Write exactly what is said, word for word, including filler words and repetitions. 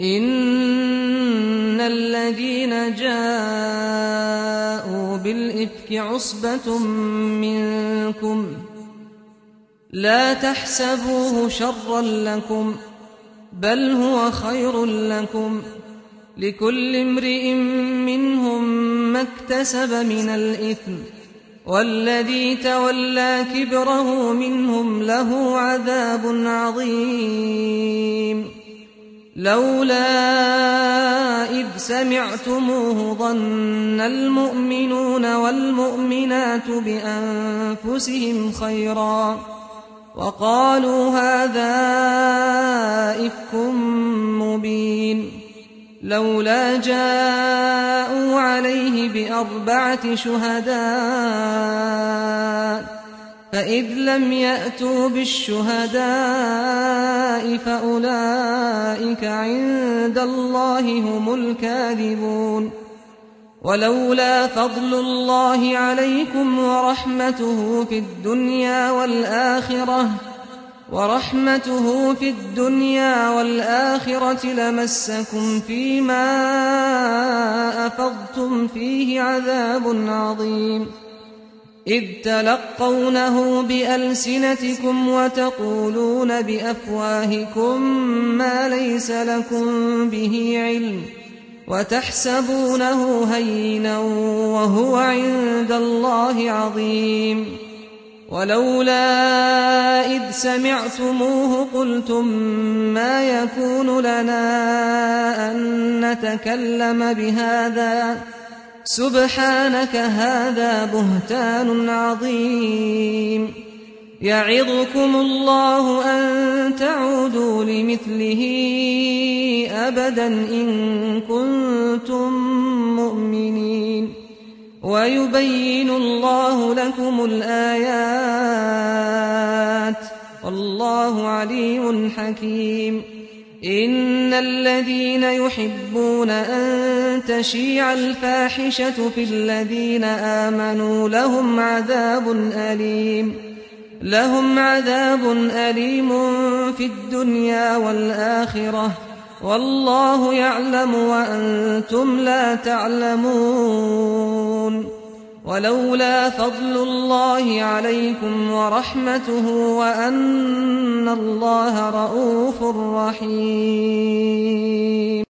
إن الذين جاءوا بالإفك عصبة منكم لا تحسبوه شرا لكم بل هو خير لكم لكل امرئ منهم ما اكتسب من الإثم والذي تولى كبره منهم له عذاب عظيم لولا إذ سمعتموه ظن المؤمنون والمؤمنات بأنفسهم خيرا وقالوا هذا إفك مبين لولا جاءوا عليه بأربعة شهداء فإذ لم يأتوا بالشهداء فأولئك عند الله هم الكاذبون ولولا فضل الله عليكم ورحمته في الدنيا والآخرة ورحمته في الدنيا والآخرة لمسكم فيما أفضتم فيه عذاب عظيم إذ تلقونه بألسنتكم وتقولون بأفواهكم ما ليس لكم به علم وتحسبونه هينا وهو عند الله عظيم ولولا إذ سمعتموه قلتم ما يكون لنا أن نتكلم بهذا سبحانك هذا بهتان عظيم يعظكم الله أن تعودوا لمثله أبدا إن كنتم مؤمنين ويبين الله لكم الآيات والله عليم حكيم إن الذين يحبون أن تشيع الفاحشة في الذين آمنوا لهم عذاب أليم لهم عذاب أليم في الدنيا والآخرة والله يعلم وأنتم لا تعلمون ولولا فضل الله عليكم ورحمته وأن الله رءوف رحيم.